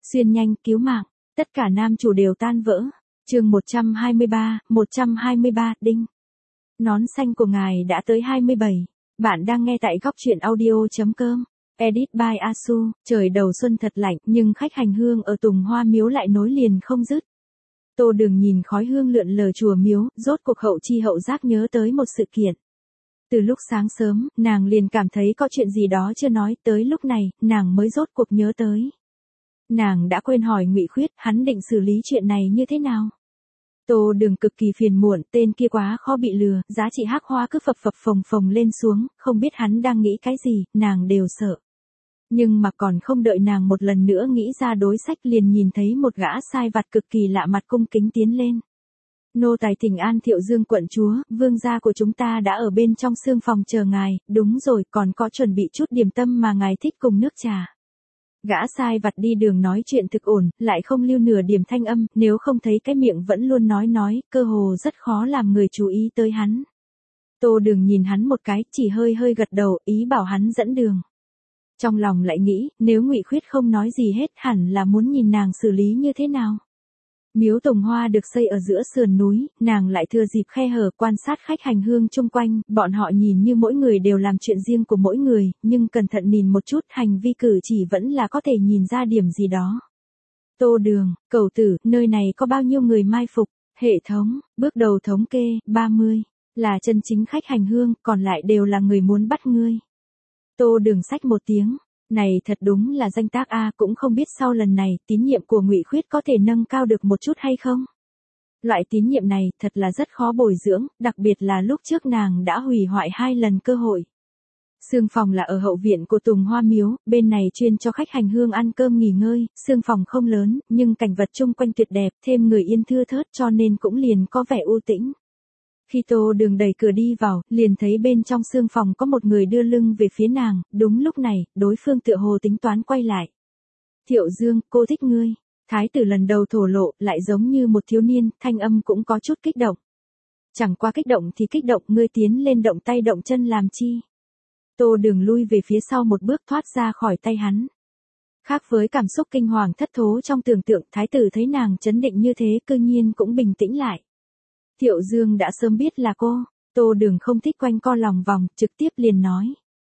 Xuyên nhanh cứu mạng, tất cả nam chủ đều tan vỡ. Chương 123, đinh. Nón xanh của ngài đã tới 27. Bạn đang nghe tại góc truyện audio.com. Edit by Asu. Trời đầu xuân thật lạnh, nhưng khách hành hương ở Tùng Hoa Miếu lại nối liền không dứt. Tô Đường nhìn khói hương lượn lờ chùa miếu, rốt cuộc hậu chi hậu giác nhớ tới một sự kiện. Từ lúc sáng sớm, nàng liền cảm thấy có chuyện gì đó chưa nói, tới lúc này, nàng mới rốt cuộc nhớ tới. Nàng đã quên hỏi Ngụy Khuyết, hắn định xử lý chuyện này như thế nào? Tô Đường cực kỳ phiền muộn, tên kia quá khó bị lừa, giá trị hắc hoa cứ phập phập phồng phồng lên xuống, không biết hắn đang nghĩ cái gì, nàng đều sợ. Nhưng mà còn không đợi nàng một lần nữa nghĩ ra đối sách liền nhìn thấy một gã sai vặt cực kỳ lạ mặt cung kính tiến lên. Nô tài thỉnh an Thiệu Dương quận chúa, vương gia của chúng ta đã ở bên trong sương phòng chờ ngài, đúng rồi, còn có chuẩn bị chút điểm tâm mà ngài thích cùng nước trà. Gã sai vặt đi đường nói chuyện thực ổn, lại không lưu nửa điểm thanh âm, nếu không thấy cái miệng vẫn luôn nói, cơ hồ rất khó làm người chú ý tới hắn. Tô Đường nhìn hắn một cái, chỉ hơi gật đầu, ý bảo hắn dẫn đường. Trong lòng lại nghĩ, nếu Ngụy Khuyết không nói gì hết, hẳn là muốn nhìn nàng xử lý như thế nào. Miếu Tùng Hoa được xây ở giữa sườn núi, nàng lại thừa dịp khe hở quan sát khách hành hương chung quanh, bọn họ nhìn như mỗi người đều làm chuyện riêng của mỗi người, nhưng cẩn thận nhìn một chút, hành vi cử chỉ vẫn là có thể nhìn ra điểm gì đó. Tô Đường, cẩu tử, nơi này có bao nhiêu người mai phục? Hệ thống, bước đầu thống kê, 30, là chân chính khách hành hương, còn lại đều là người muốn bắt ngươi. Tô Đường xách một tiếng. Này thật đúng là danh tác a, cũng không biết sau lần này, tín nhiệm của Ngụy Khuyết có thể nâng cao được một chút hay không? Loại tín nhiệm này, thật là rất khó bồi dưỡng, đặc biệt là lúc trước nàng đã hủy hoại 2 lần cơ hội. Sương phòng là ở hậu viện của Tùng Hoa Miếu, bên này chuyên cho khách hành hương ăn cơm nghỉ ngơi, sương phòng không lớn, nhưng cảnh vật chung quanh tuyệt đẹp, thêm người yên thưa thớt cho nên cũng liền có vẻ u tĩnh. Khi Tô Đường đẩy cửa đi vào, liền thấy bên trong sương phòng có một người đưa lưng về phía nàng, đúng lúc này, đối phương tựa hồ tính toán quay lại. Thiệu Dương, cô thích ngươi. Thái tử lần đầu thổ lộ, lại giống như một thiếu niên, thanh âm cũng có chút kích động. Chẳng qua kích động thì kích động, ngươi tiến lên động tay động chân làm chi. Tô Đường lui về phía sau một bước thoát ra khỏi tay hắn. Khác với cảm xúc kinh hoàng thất thố trong tưởng tượng, thái tử thấy nàng chấn định như thế, cư nhiên cũng bình tĩnh lại. Thiệu Dương đã sớm biết là cô, Tô Đường không thích quanh co lòng vòng, trực tiếp liền nói.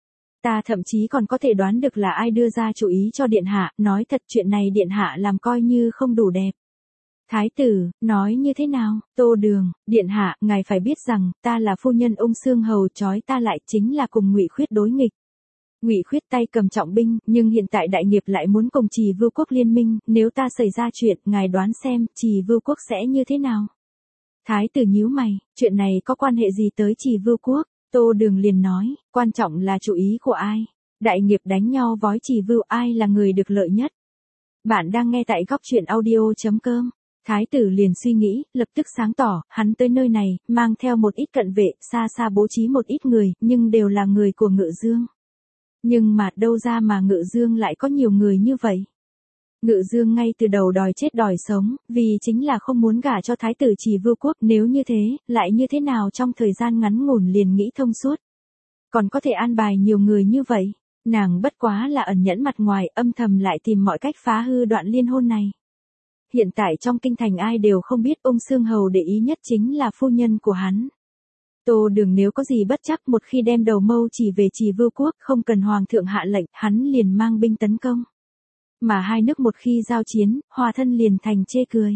Ta thậm chí còn có thể đoán được là ai đưa ra chủ ý cho điện hạ, nói thật chuyện này điện hạ làm coi như không đủ đẹp. Thái tử, nói như thế nào? Tô Đường, điện hạ, ngài phải biết rằng, ta là phu nhân Ung Xương Hầu, trói ta lại chính là cùng Ngụy Khuyết đối nghịch. Ngụy Khuyết tay cầm trọng binh, nhưng hiện tại đại nghiệp lại muốn cùng Trì Vưu Quốc liên minh, nếu ta xảy ra chuyện, ngài đoán xem, Trì Vưu Quốc sẽ như thế nào? Thái tử nhíu mày, chuyện này có quan hệ gì tới Trì Vưu Quốc? Tô Đường liền nói, quan trọng là chủ ý của ai? Đại nghiệp đánh nhau vói Trì Vưu, ai là người được lợi nhất? Bạn đang nghe tại góc truyện audio.com. Thái tử liền suy nghĩ, lập tức sáng tỏ, hắn tới nơi này, mang theo một ít cận vệ, xa bố trí một ít người, nhưng đều là người của Ngự Dương. Nhưng mà đâu ra mà Ngự Dương lại có nhiều người như vậy? Ngự Dương ngay từ đầu đòi chết đòi sống, vì chính là không muốn gả cho thái tử Trì Vưu Quốc, nếu như thế, lại như thế nào trong thời gian ngắn ngủn liền nghĩ thông suốt. Còn có thể an bài nhiều người như vậy, nàng bất quá là ẩn nhẫn mặt ngoài, âm thầm lại tìm mọi cách phá hư đoạn liên hôn này. Hiện tại trong kinh thành ai đều không biết Ung Xương Hầu để ý nhất chính là phu nhân của hắn. Tô Đường nếu có gì bất chắc một khi đem đầu mâu chỉ về Trì Vưu Quốc, không cần hoàng thượng hạ lệnh, hắn liền mang binh tấn công. Mà hai nước một khi giao chiến, hòa thân liền thành chê cười.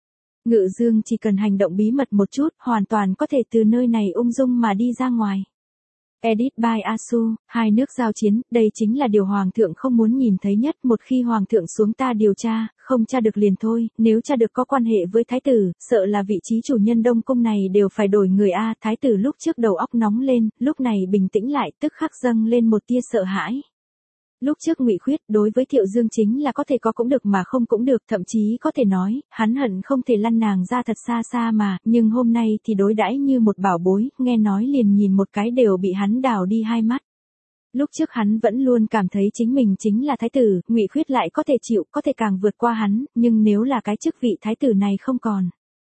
Ngự Dương chỉ cần hành động bí mật một chút, hoàn toàn có thể từ nơi này ung dung mà đi ra ngoài. Edit by Asu, hai nước giao chiến, đây chính là điều hoàng thượng không muốn nhìn thấy nhất, một khi hoàng thượng xuống ta điều tra, không tra được liền thôi, nếu tra được có quan hệ với thái tử, sợ là vị trí chủ nhân Đông cung này đều phải đổi người a. Thái tử lúc trước đầu óc nóng lên, lúc này bình tĩnh lại, tức khắc dâng lên một tia sợ hãi. Lúc trước Ngụy Khuyết đối với Thiệu Dương chính là có thể có cũng được mà không cũng được, thậm chí có thể nói, hắn hận không thể lăn nàng ra thật xa mà, nhưng hôm nay thì đối đãi như một bảo bối, nghe nói liền nhìn một cái đều bị hắn đào đi 2 mắt. Lúc trước hắn vẫn luôn cảm thấy chính mình chính là thái tử, Ngụy Khuyết lại có thể chịu, có thể càng vượt qua hắn, nhưng nếu là cái chức vị thái tử này không còn.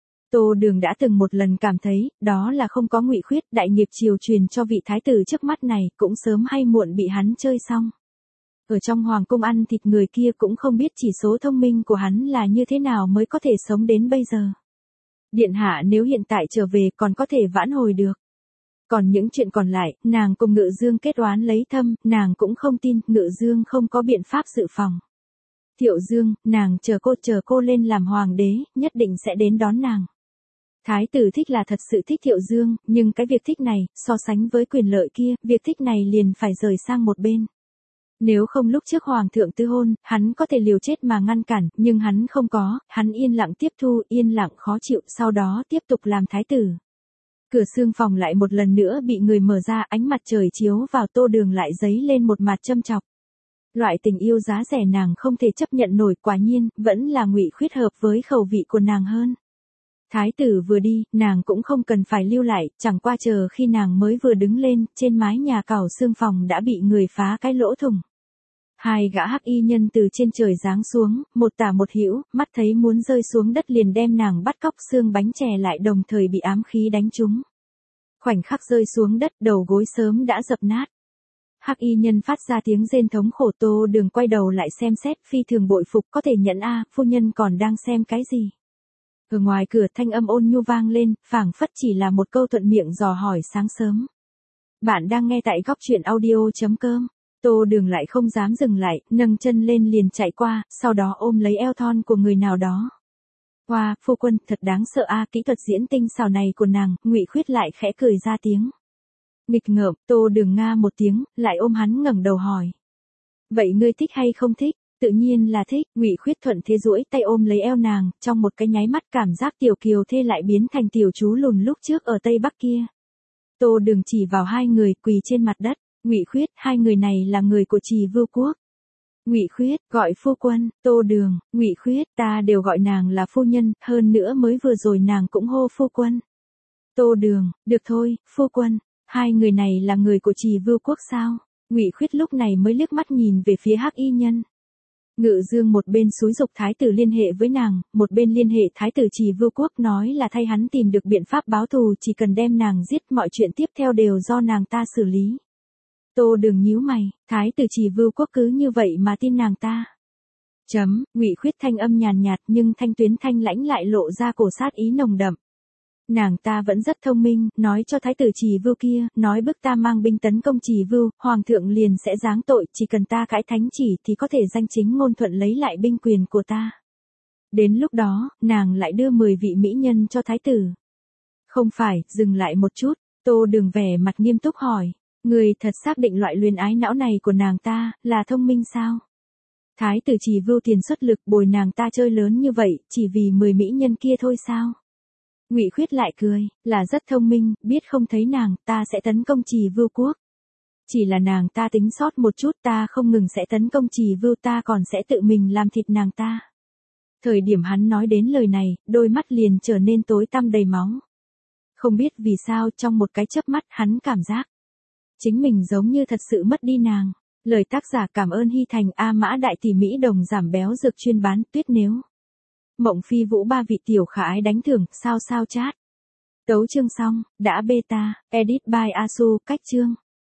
Tô Đường đã từng một lần cảm thấy, đó là không có Ngụy Khuyết, đại nghiệp triều truyền cho vị thái tử trước mắt này, cũng sớm hay muộn bị hắn chơi xong. Ở trong hoàng cung ăn thịt người kia cũng không biết chỉ số thông minh của hắn là như thế nào mới có thể sống đến bây giờ. Điện hạ nếu hiện tại trở về còn có thể vãn hồi được. Còn những chuyện còn lại, nàng cùng Ngự Dương kết oán lấy thâm, nàng cũng không tin Ngự Dương không có biện pháp dự phòng. Thiệu Dương, nàng chờ cô lên làm hoàng đế, nhất định sẽ đến đón nàng. Thái tử thích là thật sự thích Thiệu Dương, nhưng cái việc thích này, so sánh với quyền lợi kia, việc thích này liền phải rời sang một bên. Nếu không lúc trước hoàng thượng tư hôn, hắn có thể liều chết mà ngăn cản, nhưng hắn không có, hắn yên lặng tiếp thu, yên lặng khó chịu, sau đó tiếp tục làm thái tử. Cửa xương phòng lại một lần nữa bị người mở ra, ánh mặt trời chiếu vào Tô Đường lại giấy lên một mặt châm chọc. Loại tình yêu giá rẻ nàng không thể chấp nhận nổi, quả nhiên, vẫn là Ngụy Khuyết hợp với khẩu vị của nàng hơn. Thái tử vừa đi, nàng cũng không cần phải lưu lại, chẳng qua chờ khi nàng mới vừa đứng lên, trên mái nhà cào xương phòng đã bị người phá cái lỗ thủng. Hai gã hắc y nhân từ trên trời giáng xuống, một tả một hữu, mắt thấy muốn rơi xuống đất liền đem nàng bắt cóc, xương bánh chè lại đồng thời bị ám khí đánh trúng. Khoảnh khắc rơi xuống đất, đầu gối sớm đã dập nát. Hắc y nhân phát ra tiếng rên thống khổ. Tô Đường quay đầu lại xem xét, phi thường bội phục, có thể nhận a, phu nhân còn đang xem cái gì? Ở ngoài cửa thanh âm ôn nhu vang lên, phảng phất chỉ là một câu thuận miệng dò hỏi sáng sớm. Bạn đang nghe tại góc truyện audio.com. Tô Đường lại không dám dừng lại, nâng chân lên liền chạy qua, sau đó ôm lấy eo thon của người nào đó. Wow, phu quân, thật đáng sợ a, kỹ thuật diễn tinh xảo này của nàng. Ngụy Khuyết lại khẽ cười ra tiếng. Nghịch ngợm. Tô Đường nga một tiếng, lại ôm hắn ngẩng đầu hỏi. Vậy ngươi thích hay không thích? Tự nhiên là thích. Ngụy Khuyết thuận thế duỗi tay ôm lấy eo nàng, trong một cái nháy mắt cảm giác tiểu kiều thê lại biến thành tiểu chú lùn lúc trước ở Tây Bắc kia. Tô Đường chỉ vào hai người quỳ trên mặt đất. Ngụy Khuyết, hai người này là người của Trì Vưu Quốc. Ngụy Khuyết, gọi phu quân. Tô Đường, Ngụy Khuyết, ta đều gọi nàng là phu nhân, hơn nữa mới vừa rồi nàng cũng hô phu quân. Tô Đường, được thôi, phu quân. Hai người này là người của Trì Vưu Quốc sao? Ngụy Khuyết lúc này mới liếc mắt nhìn về phía hắc y nhân. Ngự Dương một bên xúi giục thái tử liên hệ với nàng, một bên liên hệ thái tử Trì Vưu Quốc, nói là thay hắn tìm được biện pháp báo thù, chỉ cần đem nàng giết, mọi chuyện tiếp theo đều do nàng ta xử lý. Tô Đường nhíu mày, thái tử Trì Vưu Quốc cứ như vậy mà tin nàng ta. Ngụy Khuyết thanh âm nhàn nhạt nhưng thanh tuyến thanh lãnh lại lộ ra cổ sát ý nồng đậm. Nàng ta vẫn rất thông minh, nói cho thái tử Trì Vưu kia, nói bức ta mang binh tấn công Trì Vưu, hoàng thượng liền sẽ giáng tội, chỉ cần ta cãi thánh chỉ thì có thể danh chính ngôn thuận lấy lại binh quyền của ta. Đến lúc đó, nàng lại đưa 10 vị mỹ nhân cho thái tử. Không phải, dừng lại một chút, Tô Đường vẻ mặt nghiêm túc hỏi, người thật xác định loại luyến ái não này của nàng ta, là thông minh sao? Thái tử Trì Vưu tiền xuất lực bồi nàng ta chơi lớn như vậy, chỉ vì 10 mỹ nhân kia thôi sao? Ngụy Khuyết lại cười, là rất thông minh, biết không thấy nàng, ta sẽ tấn công Trì Vưu Quốc. Chỉ là nàng ta tính sót một chút, ta không ngừng sẽ tấn công Trì Vưu, ta còn sẽ tự mình làm thịt nàng ta. Thời điểm hắn nói đến lời này, đôi mắt liền trở nên tối tăm đầy máu. Không biết vì sao trong một cái chớp mắt hắn cảm giác chính mình giống như thật sự mất đi nàng. Lời tác giả cảm ơn Hy Thành A Mã Đại Tỷ Mỹ Đồng giảm béo dược chuyên bán tuyết nếu. Mộng Phi Vũ ba vị tiểu khả ái đánh thưởng, sao chat. Tấu chương xong, đã beta, edit by Asu, cách chương.